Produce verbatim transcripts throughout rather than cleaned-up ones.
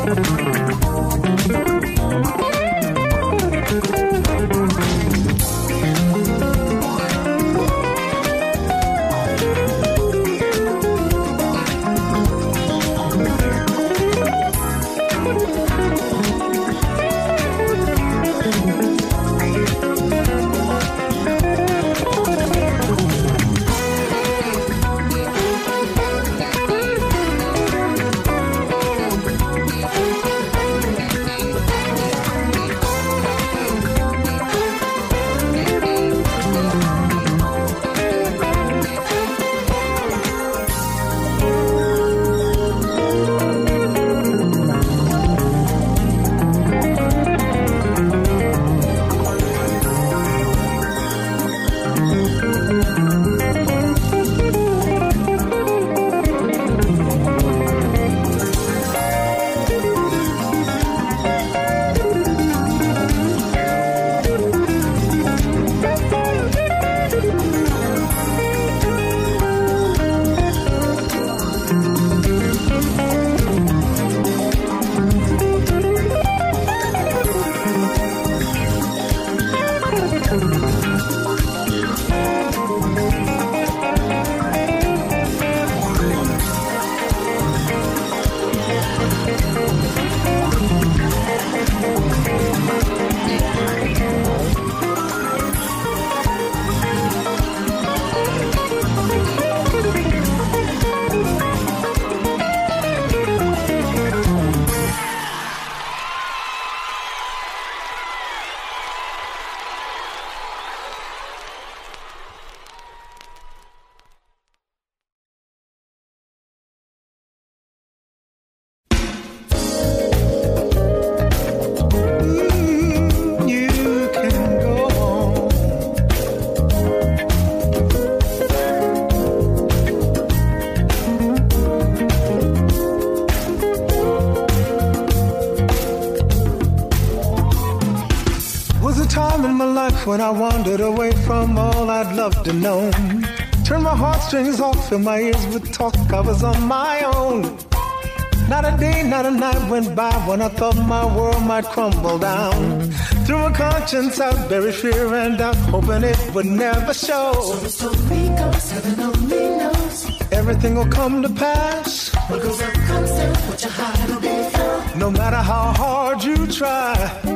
When I wandered away from all I'd loved to know, turned my heartstrings off, filled my ears with talk, I was on my own. Not a day, not a night went by when I thought my world might crumble down. Through my conscience I buried fear and doubt, hoping it would never show. So the story goes, heaven only knows, everything will come to pass. What goes up comes down, what you hide will be found. No matter how hard you try,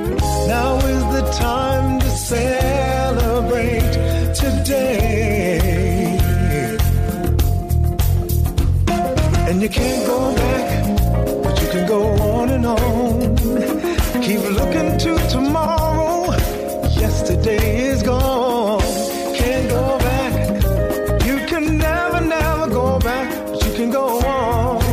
now is the time to celebrate today. And you can't go back, but you can go on and on. Keep looking to tomorrow, yesterday is gone. Can't go back, you can never, never go back, but you can go on.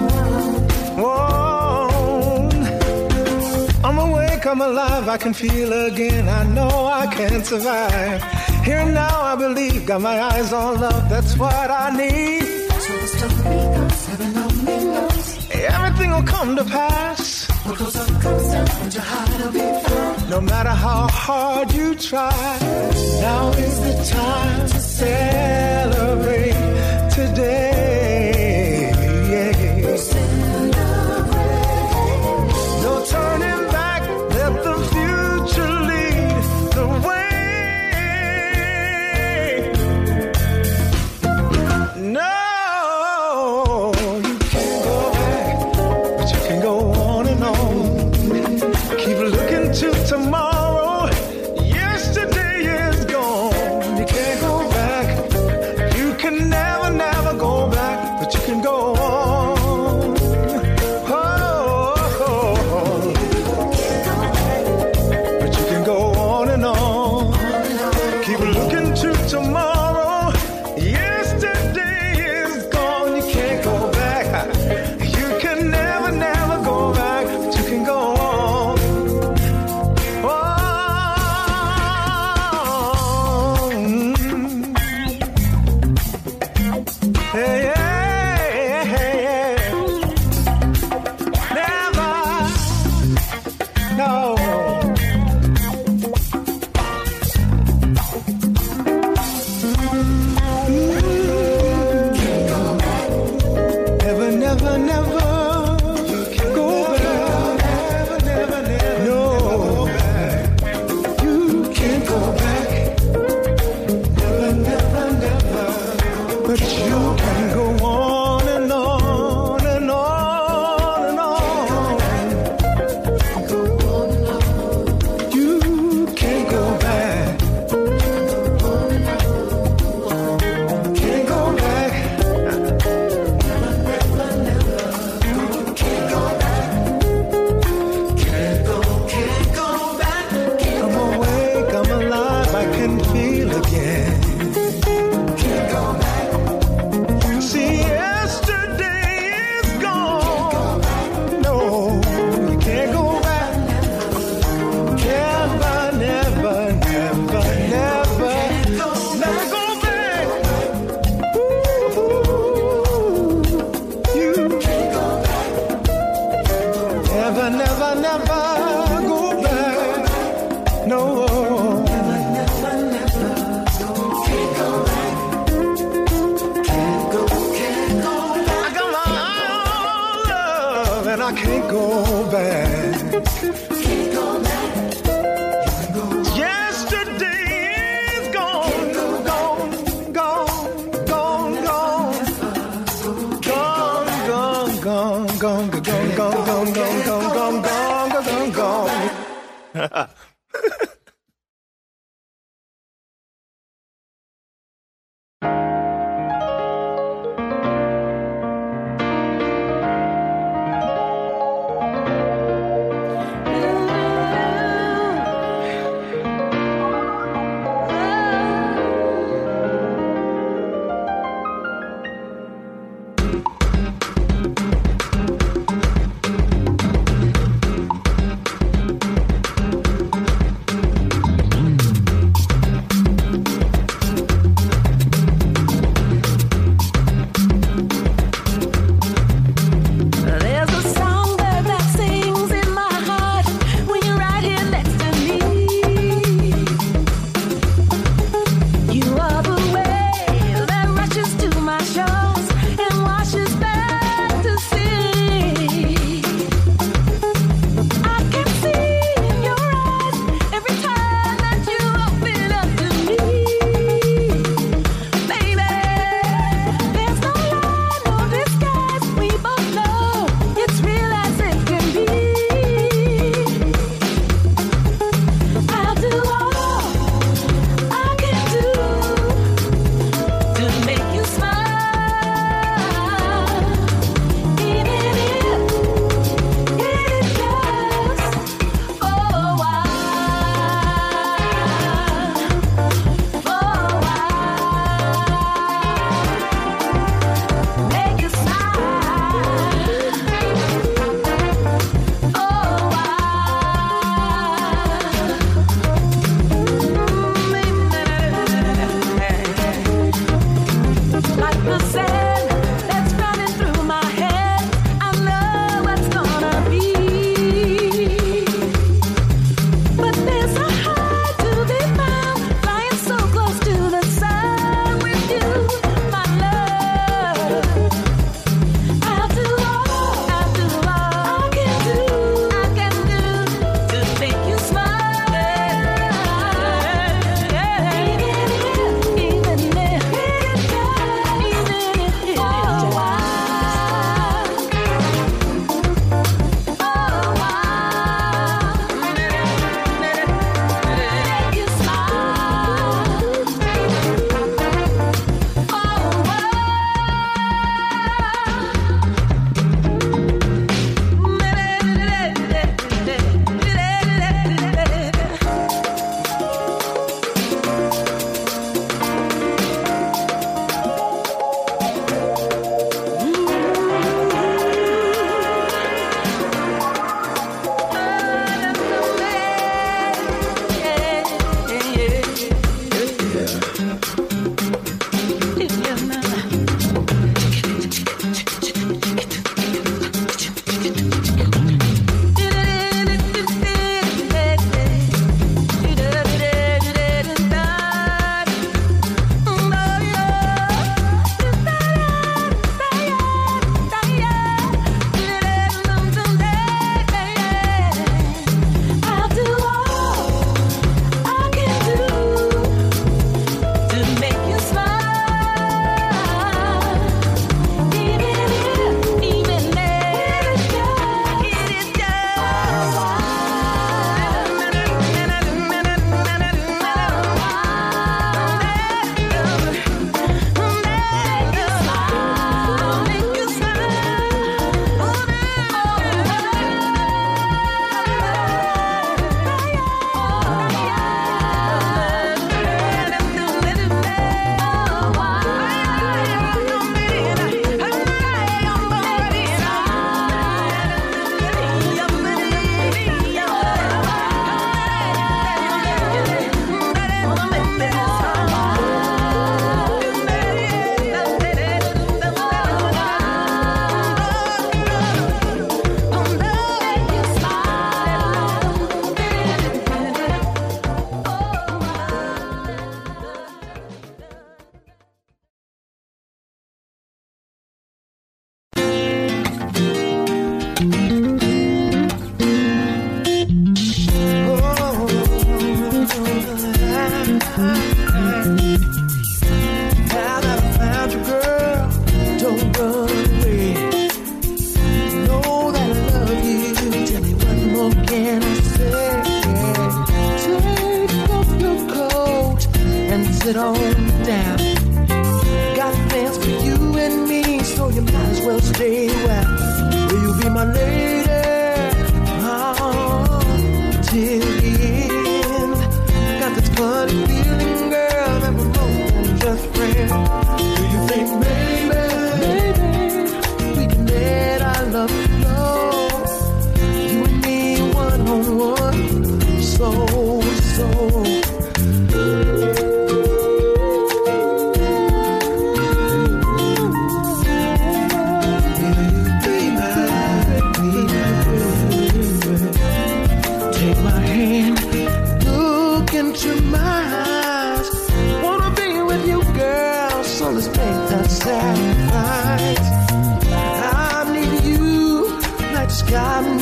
I'm awake, I'm alive, I can feel again, I know I can survive. Here and now I believe, got my eyes on love, that's what I need. So the story goes, heaven only knows, everything will come to pass. What goes up comes down, what you hide will be found. No matter how hard you try, now is the time to celebrate today. Yeah. Celebrate. No turning back, let the future lead the way. No. Tomorrow, yesterday is gone. You can't go back. You can never, never go back, but you can go on. Oh, oh, oh. But you can go on and on. Keep looking to tomorrow. Yesterday is gone. You can't go back. You can never, never go back, but you can go on. Oh, never, never, never go back. No. Never, never, never go. Can't go back. Can't go, can't go back. I got my own love and I can't go back. Can't go back. Can't go back. Yesterday is gone. Gone, gone, gone, gone. Gone, gone, gone, gone, gone, gone, gone, gone, gone, gone, gone, gone, gone.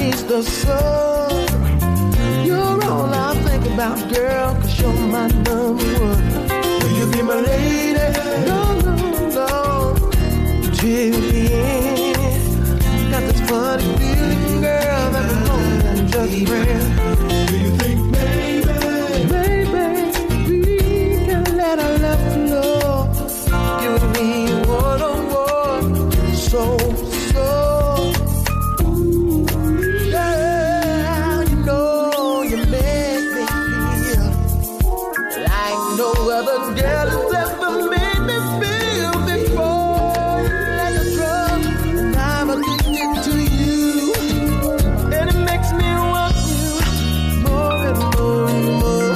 reach the sun. You're all I think about, girl, cause you're my number one. Will you be my lady? No, no, no. Till the end. Got this funny feeling, girl, that I'm more than just friends. Do you think maybe, maybe we can let our love flow? Give me one on one, so, so. Girl, you know you make me feel like no other girl has ever made me feel before. Like a drug, and I'm addicted to you, and it makes me want you more and more and more.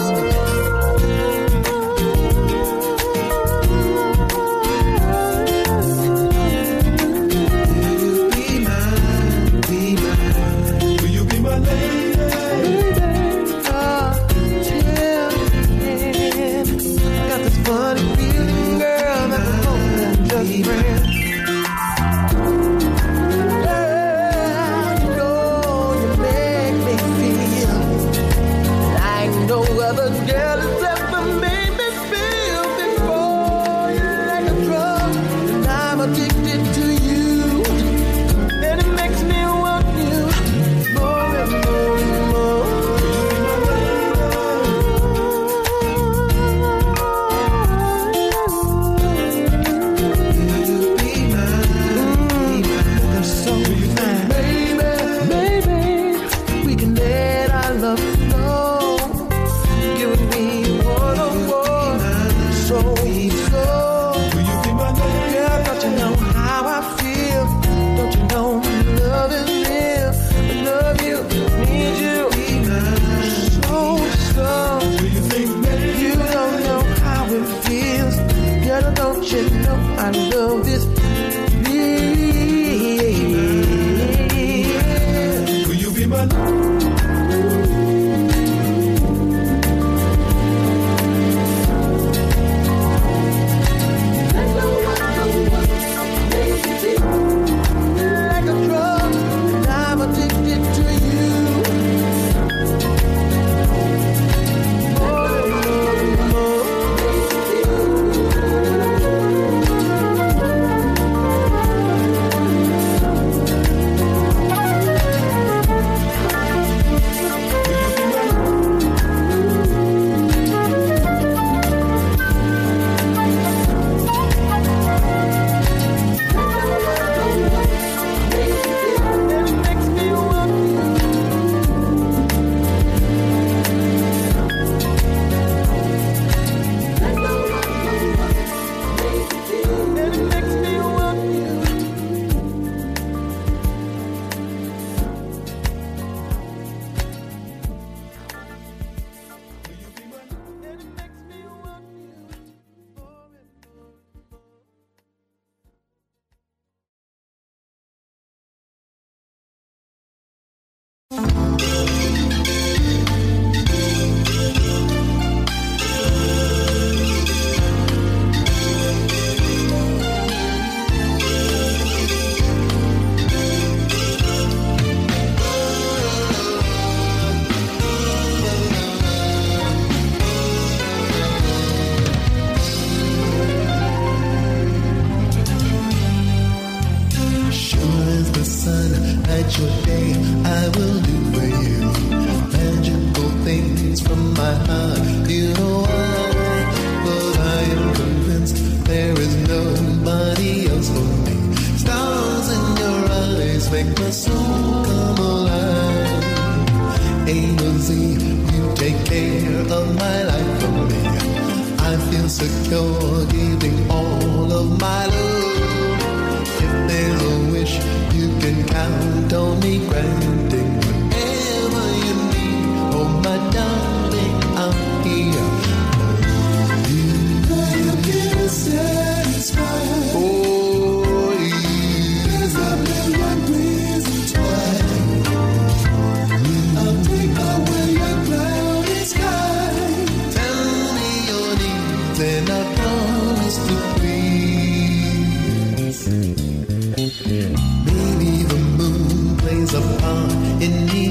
Maybe the moon plays a part in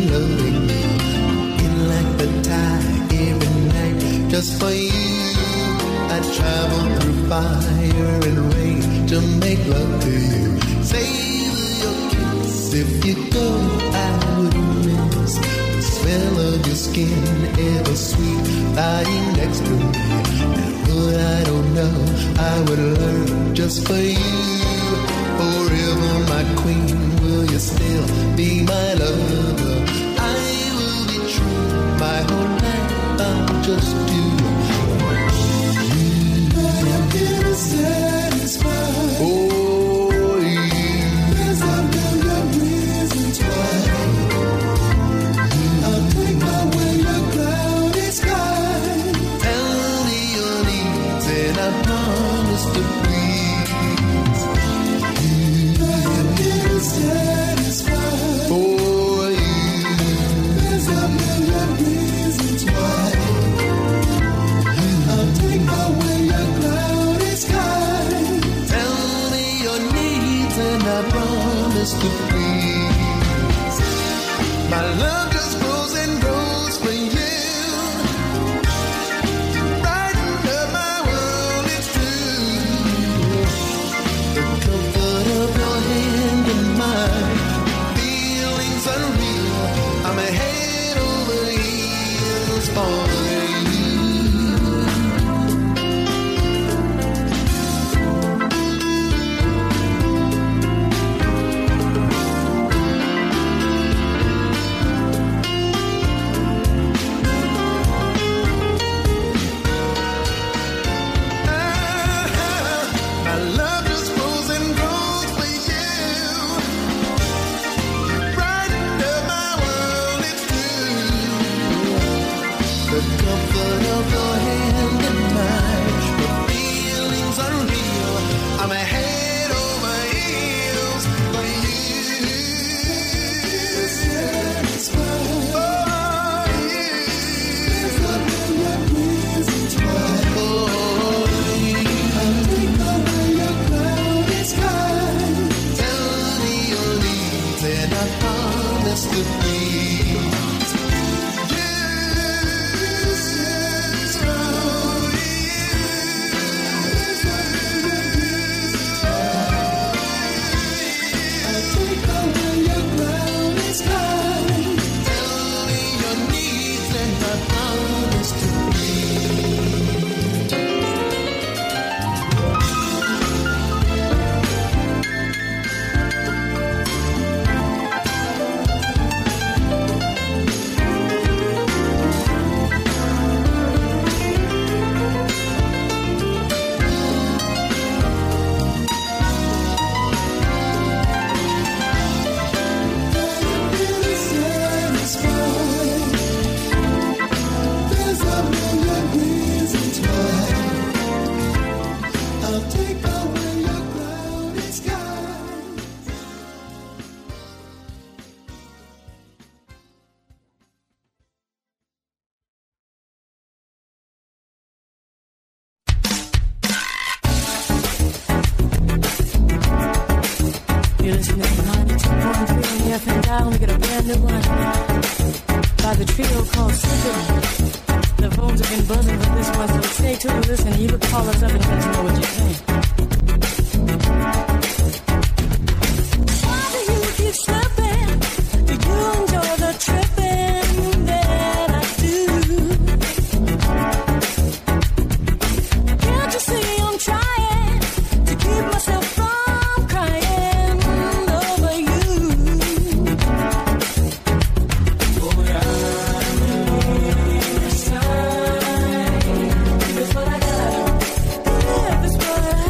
loving you. In like the tide every night, just for you. I travel through fire and rain to make love to you. Savor your kiss. If you go, I wouldn't miss the smell of your skin, ever sweet, lying next to me. And what I don't know, I would learn just for you. Forever my queen, will you still be my lover? I will be true, my whole life I'll just do. I'm getting satisfied. Oh, yeah. There's a million reasons why. I'll take my way your cloudy sky. Tell me your needs and I promise to please. I'm getting satisfied. Oh, yeah. There's a million reasons why. I'll take my way your cloudy sky. Tell me your needs and I promise to please. My love just grows and grows for you. Brighten up my world, it's true. The comfort of your hand in mine, feelings unreal. I'm head over heels for you. My love just grows and grows for you. Brighten up my world, it's true. The comfort of your hand in mine, the feelings unreal. I'm head over heels for you. Oh, yeah. Oh, I'll take my way your cloudy sky. Tell me your needs and I promise to please. Yes, oh, yeah. I'll take my way your cloudy sky. Tell me your needs and I promise to please. There's a million reasons why. I'll take away your cloudy sky. You're listening to ninety-two point three on the F M dial. We get a brand new one by the trio called Slippin'. The phones have been buzzing with this one, so stay tuned and listen. You can call us up and let us know what you think. Why do you keep slipping? Do you enjoy the tripping that I do? Can't you see I'm trying to keep myself from crying over you? Oh, yeah. That's what I got. Yeah, that's what I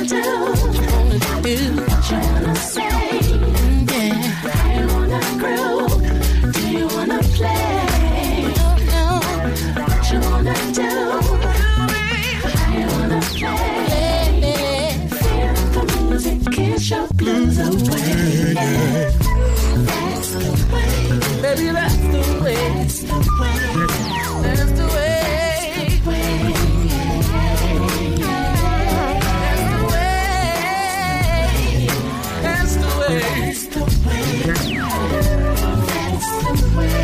do? What you wanna do? What you wanna say? Mm, yeah. How you wanna groove? Do you wanna play? Oh, no. What you wanna do? How you wanna play? Feel the music, kiss your blues away. That's the way. Baby, that's the way. That's the way. That's the way. That's the way. That's the way. That's the way.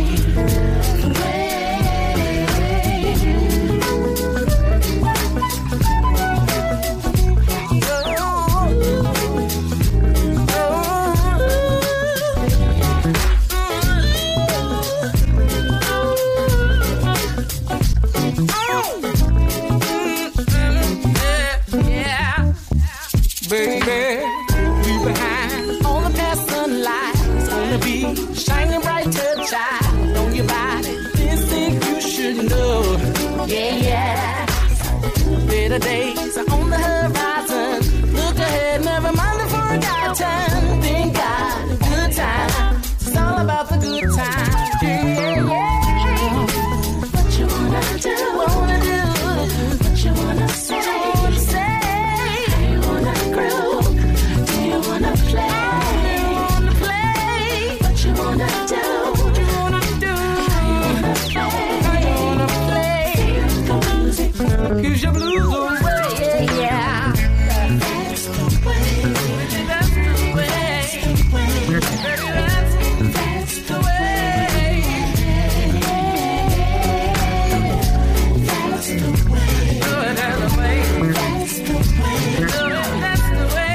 Baby, leave behind all the past sunlight. It's gonna be shining brighter, child, on your body. This thing you should know. Yeah, yeah. Better days are on the horizon. Look ahead, never mind the forgotten. Thank God, good time. It's all about the good time. Yeah, yeah, yeah. What you wanna do? Wanna do? What you wanna say? Say. Do you wanna play? Wanna play? What you wanna do? What you wanna do? How you wanna play? How you wanna play? The music, kiss your blues away. Yeah, yeah. That's the way. That's the way. Baby, that's that's the way. That's the way. Do it that way. That's the way. Do it. That's the way.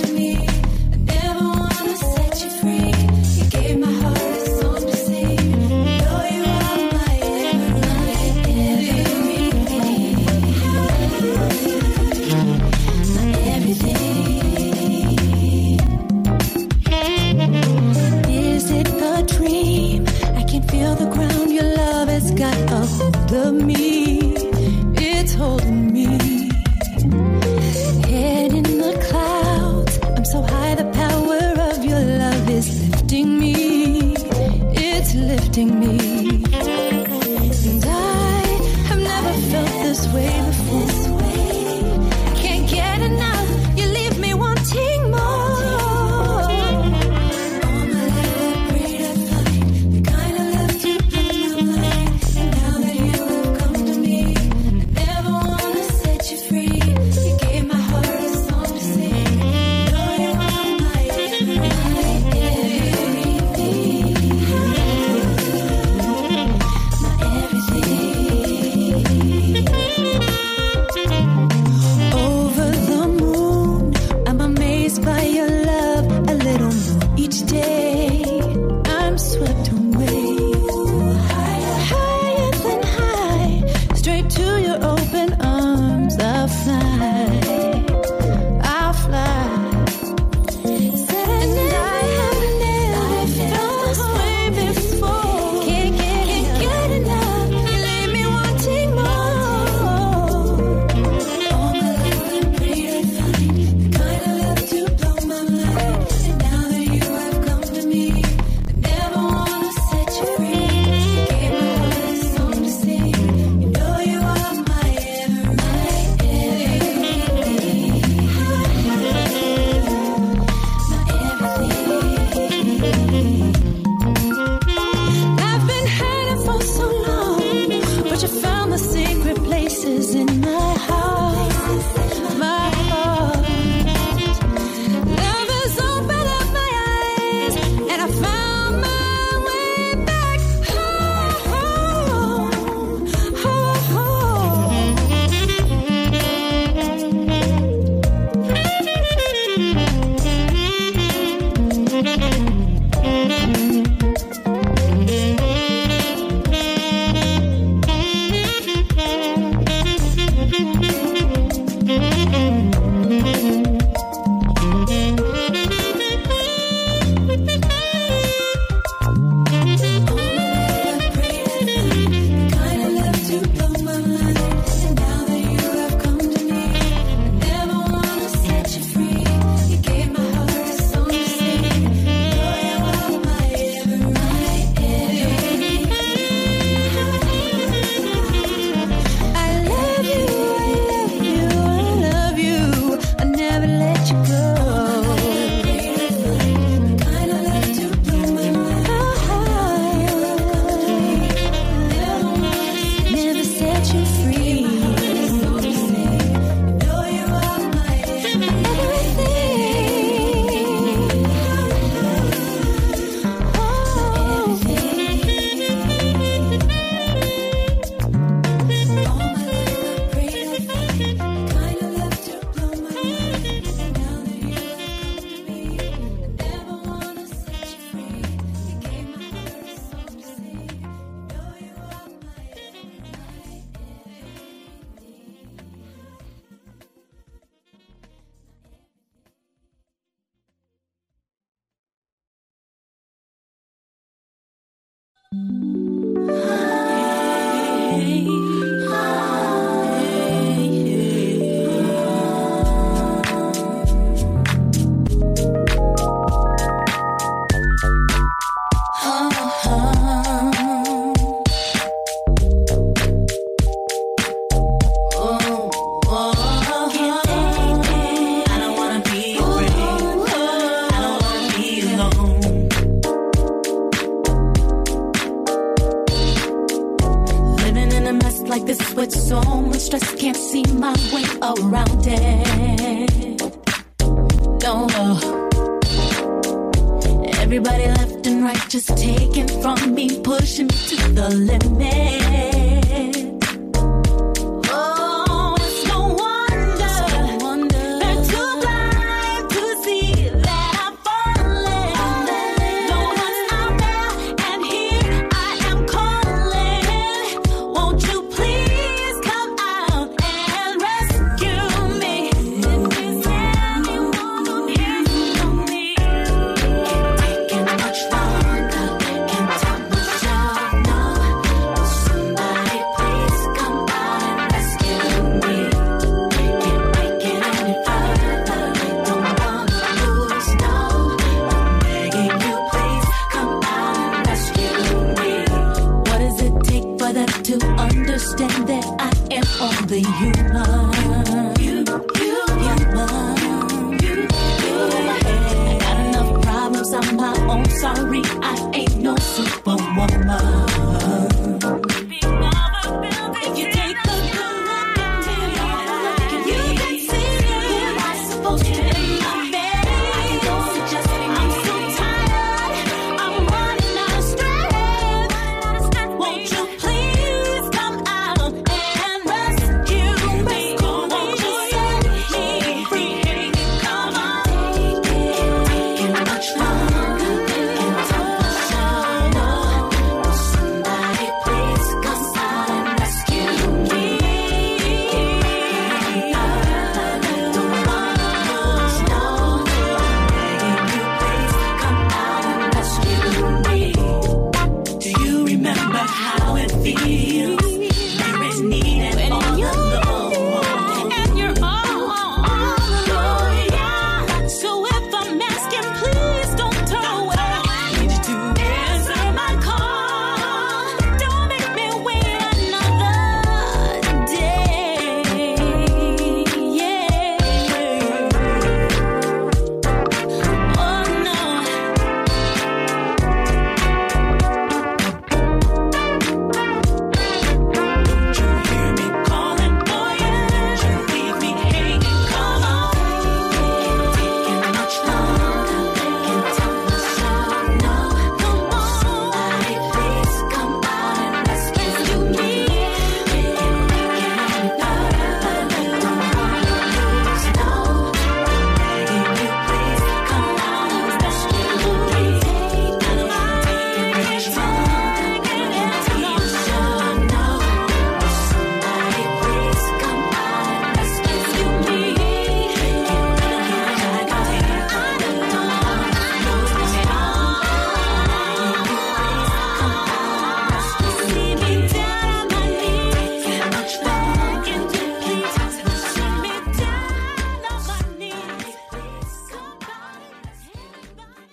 Gave my heart a song to sing. the ground, your love has got a hold of me. It's holding me. Head in the clouds, I'm so high, the power of your love is lifting me. It's lifting me. And I have never felt this way before. Can't get enough, you leave me wanting more. Now the human. You, you, human. You, you. I got enough problems on my own. Sorry, I ain't no superwoman. If you take a good look at me, you can see who I'm supposed to be. My bed, I don't suggest it. I'm so tired. I'm running out of strength. Won't you please come out and rescue me? Won't you set me free? Come on. Taking much longer than temptation. Will somebody please come out and rescue me? I don't wanna lose no. Begging you please come out and rescue me. Do you remember how it feels? You're in need and all alone. And you're all, all alone, yeah. So if I'm asking, please don't turn away. Need you to answer my call. Don't make me wait another day. Yeah. Oh no. Don't you hear me calling for you? Don't you leave me hanging? Come on. Taking much longer than temptation. No, come on. Somebody please come out and rescue me. I don't wanna lose no. Begging you please come out and rescue me. I don't wanna take much longer than temptation. No, somebody please come out and rescue me. I don't see me down on my knees. Much begging you please. See me down on my knees. Somebody, anybody.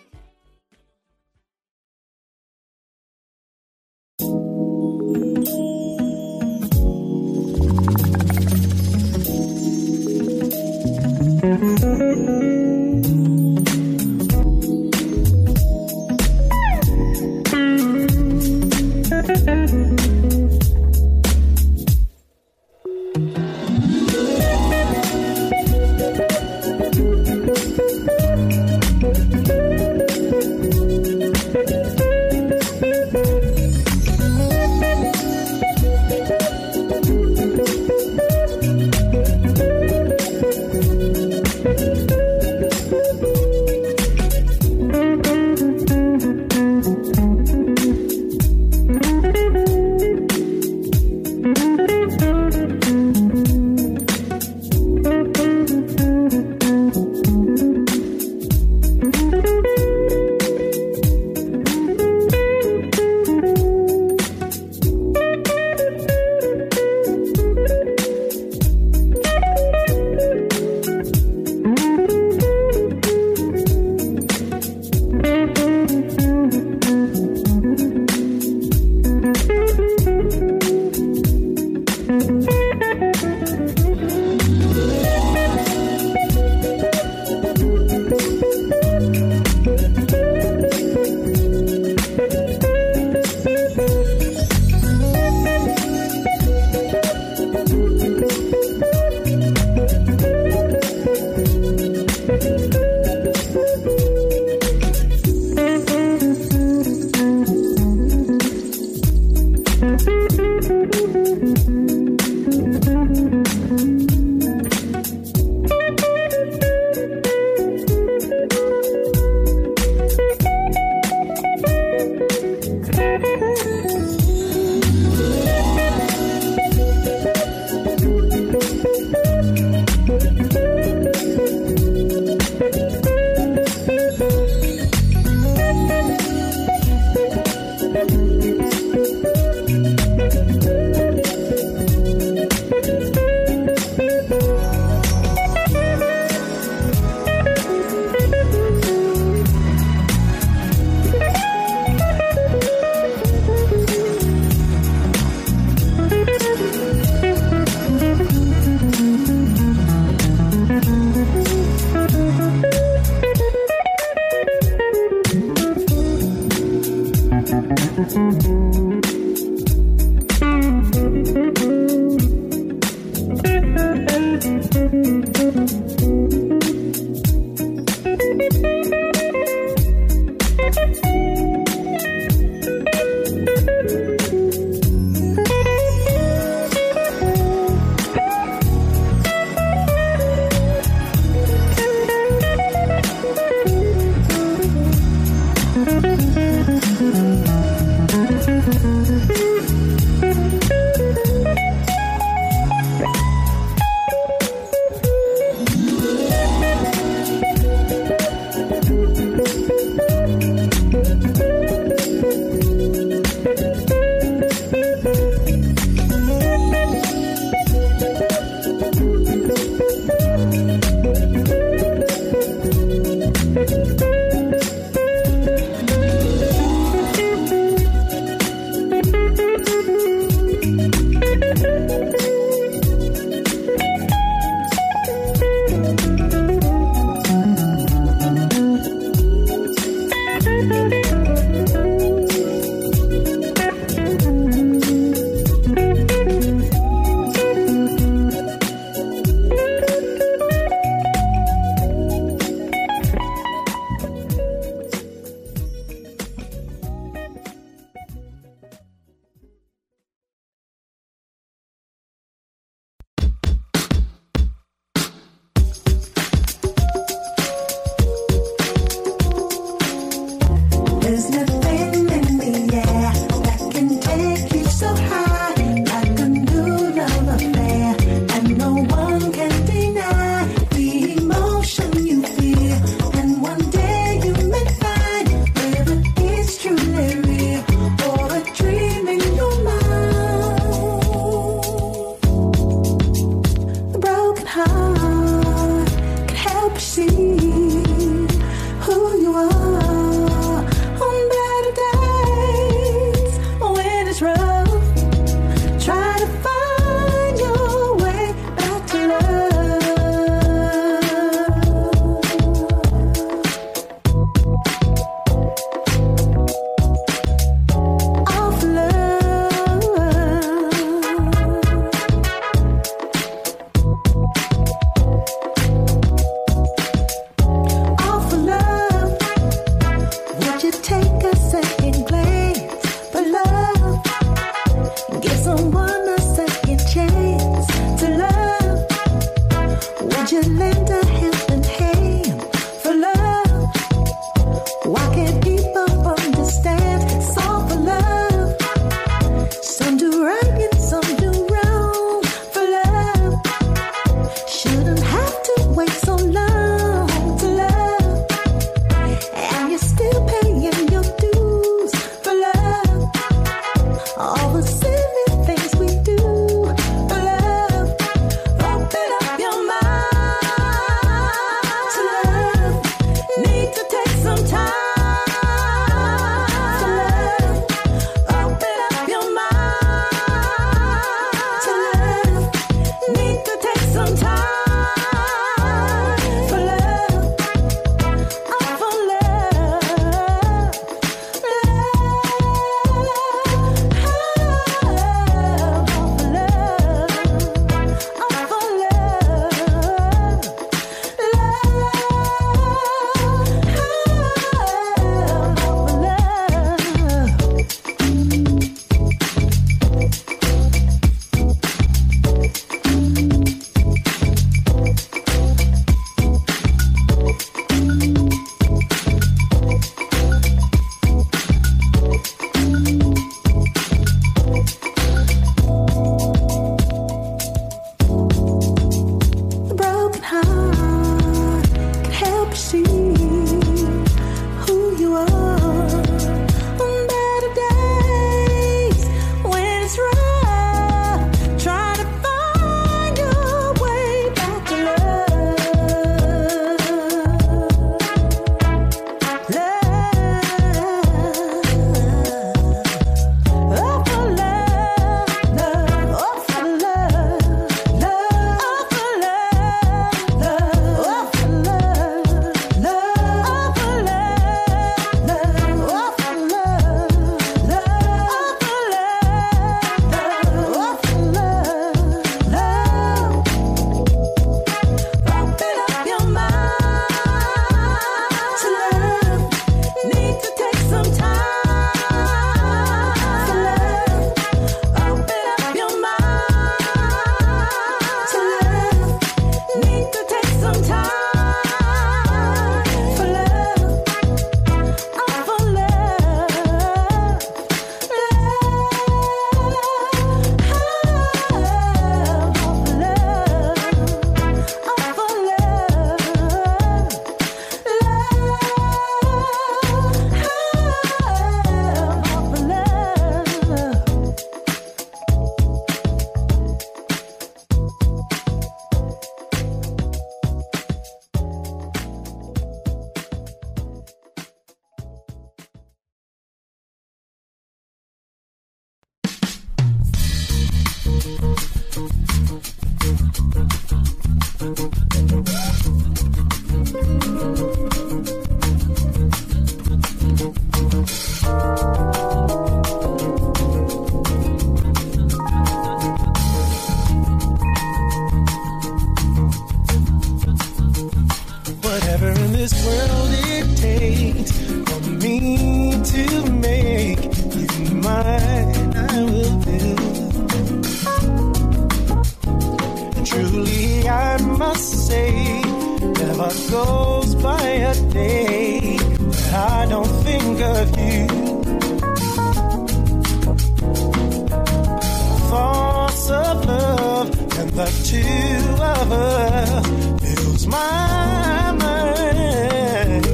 two of us fills my mind.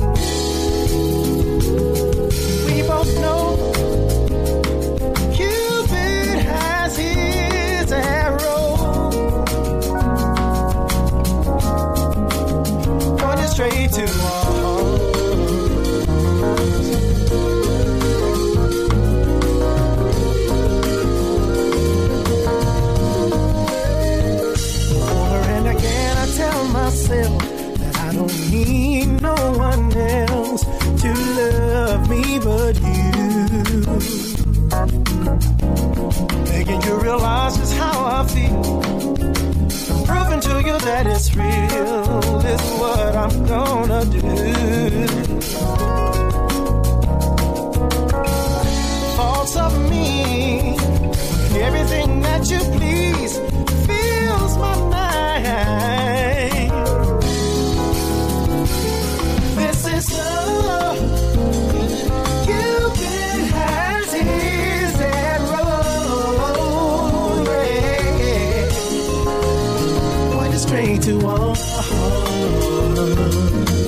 We both know Cupid has his arrow pointed straight to our that I don't need no one else to love me but you. Making you realize just how I feel, proving to you that it's real is what I'm gonna do. Faults of me, everything that you please fills my mind. Love. Cupid has his arrow, yeah, pointed straight to our heart.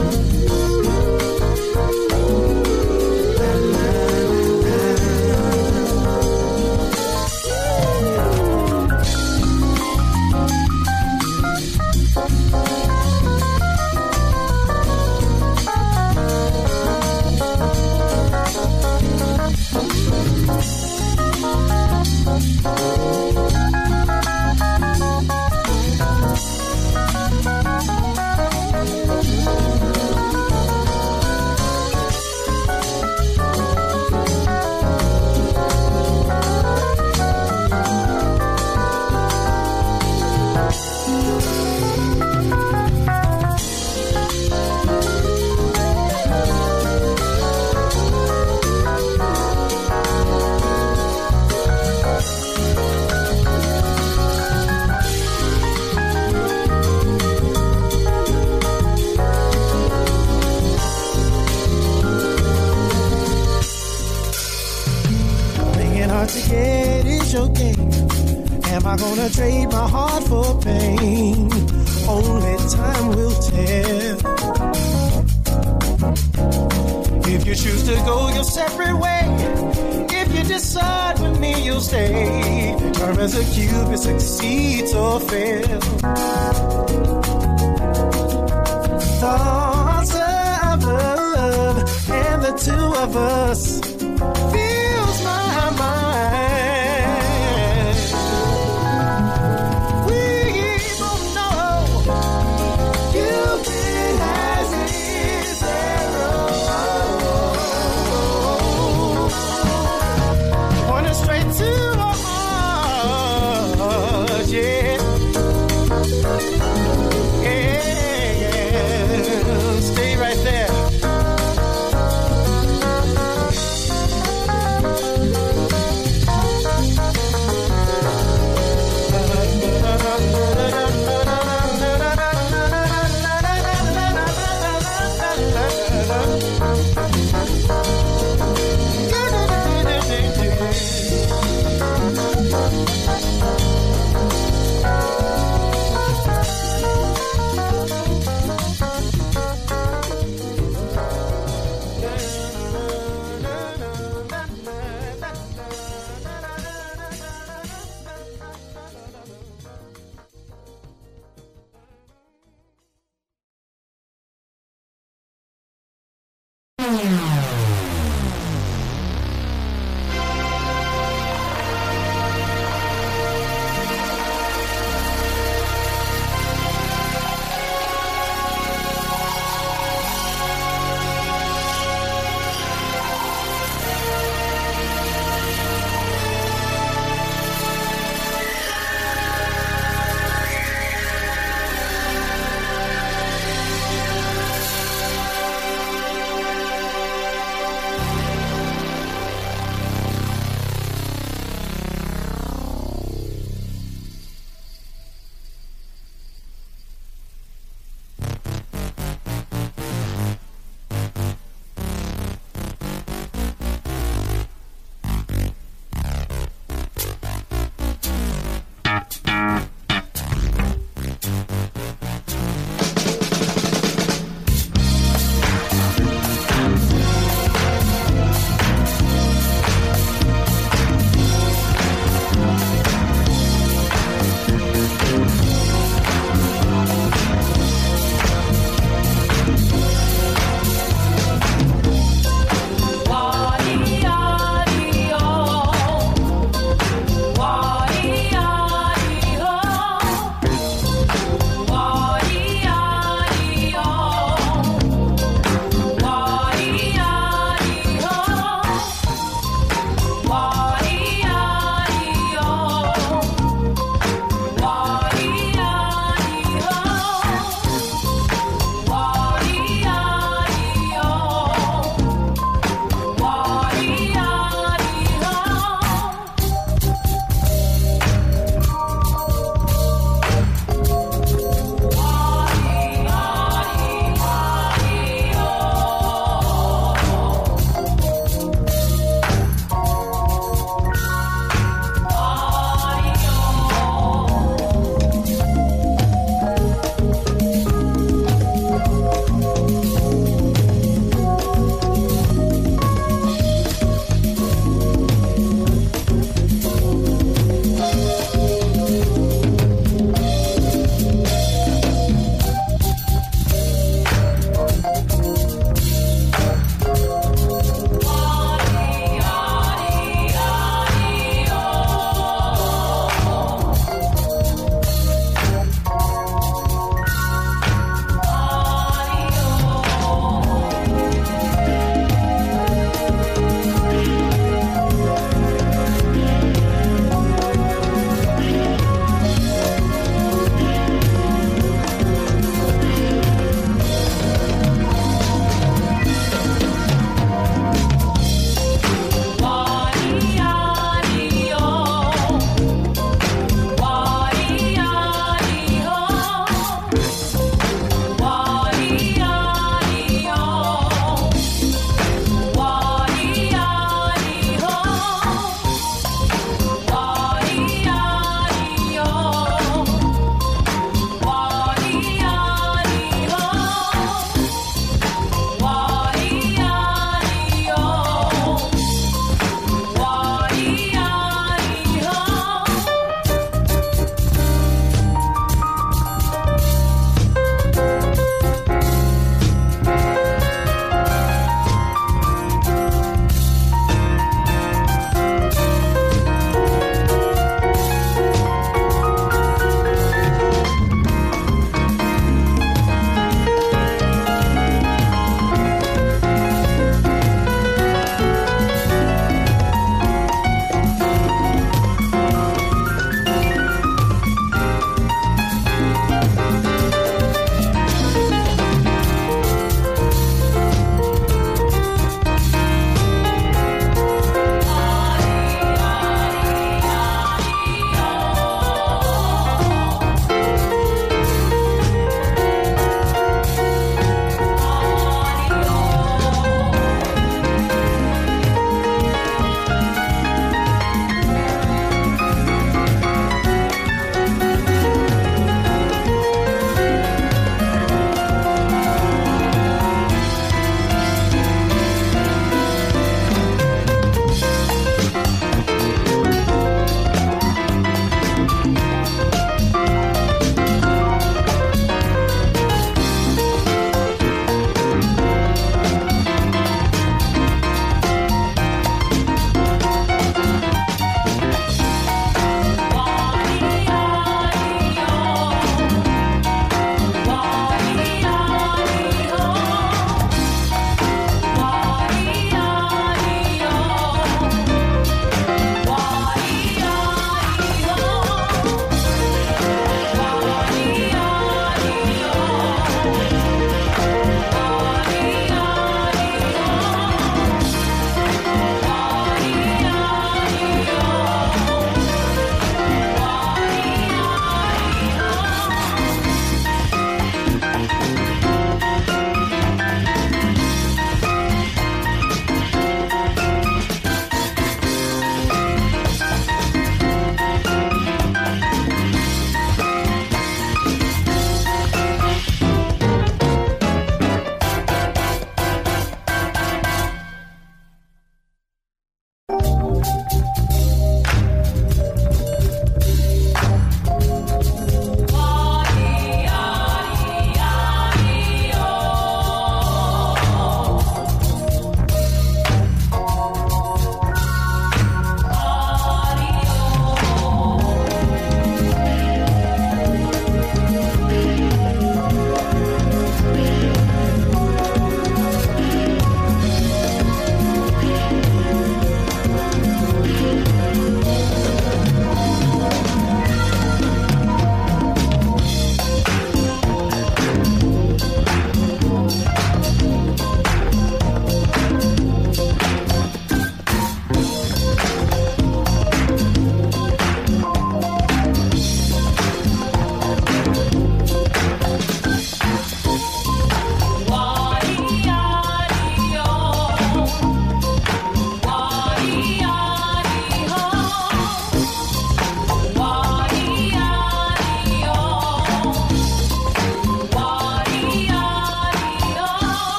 Am I gonna trade my heart for pain? Only time will tell. If you choose to go your separate way, if you decide with me you'll stay, term as a Cupid succeeds or fails. Thoughts of love and the two of us fills my mind.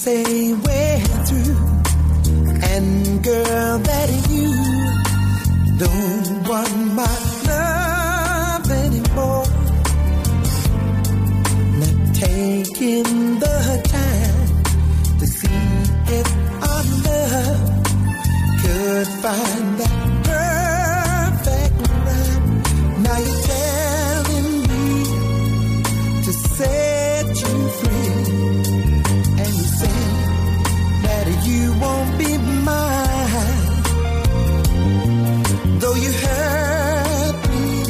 say we're through, and girl, that you don't want my love anymore. Not taking the time to see if our love could find that perfect rhyme. Now you're telling me to set you free, and you say that you won't be mine, though you hurt me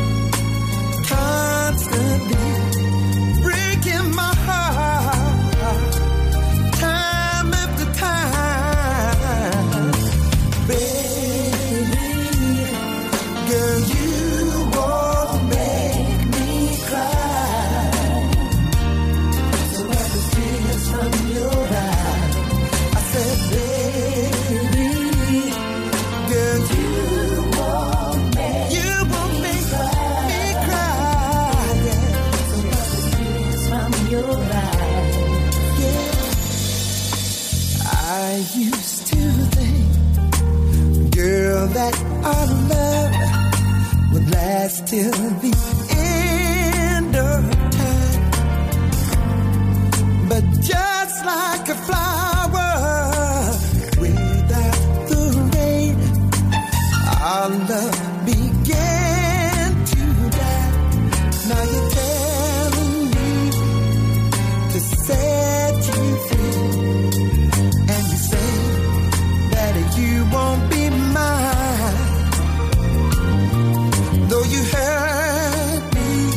constantly, breaking my heart time after time. Baby, girl, you won't make me cry, so wipe the tears from your eyes. I said, baby, girl, you won't make, you won't make me cry, yeah. So wipe the tears from your eyes. Yeah. I used to think, girl, that our love would last till the end of time. But just like a flower without the rain, our love began to die. Now you're telling me to set you free, and you say that you won't be mine, though you hurt me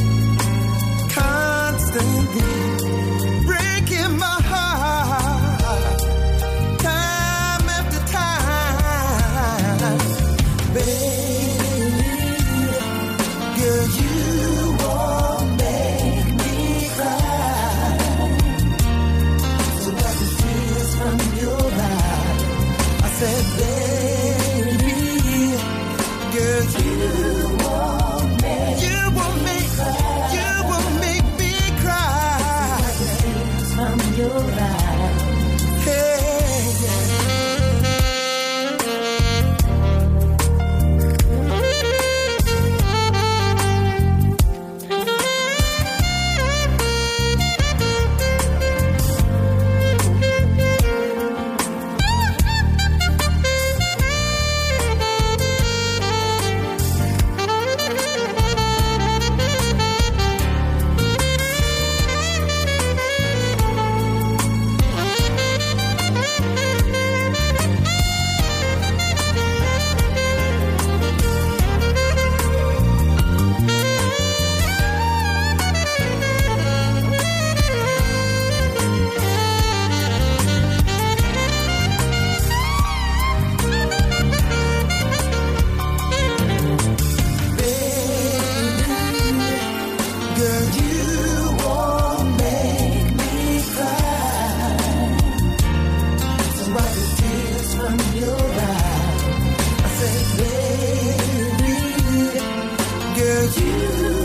constantly, breaking my heart time after time. Baby, girl, you won't make me cry, so wipe the tears from your eyes. I said, baby, girl, you won't make, you won't make, you won't make me cry, so wipe the tears from your eyes. Hey, yeah. Girl, you won't make me cry, so wipe the tears from your eyes. I said, baby, girl, you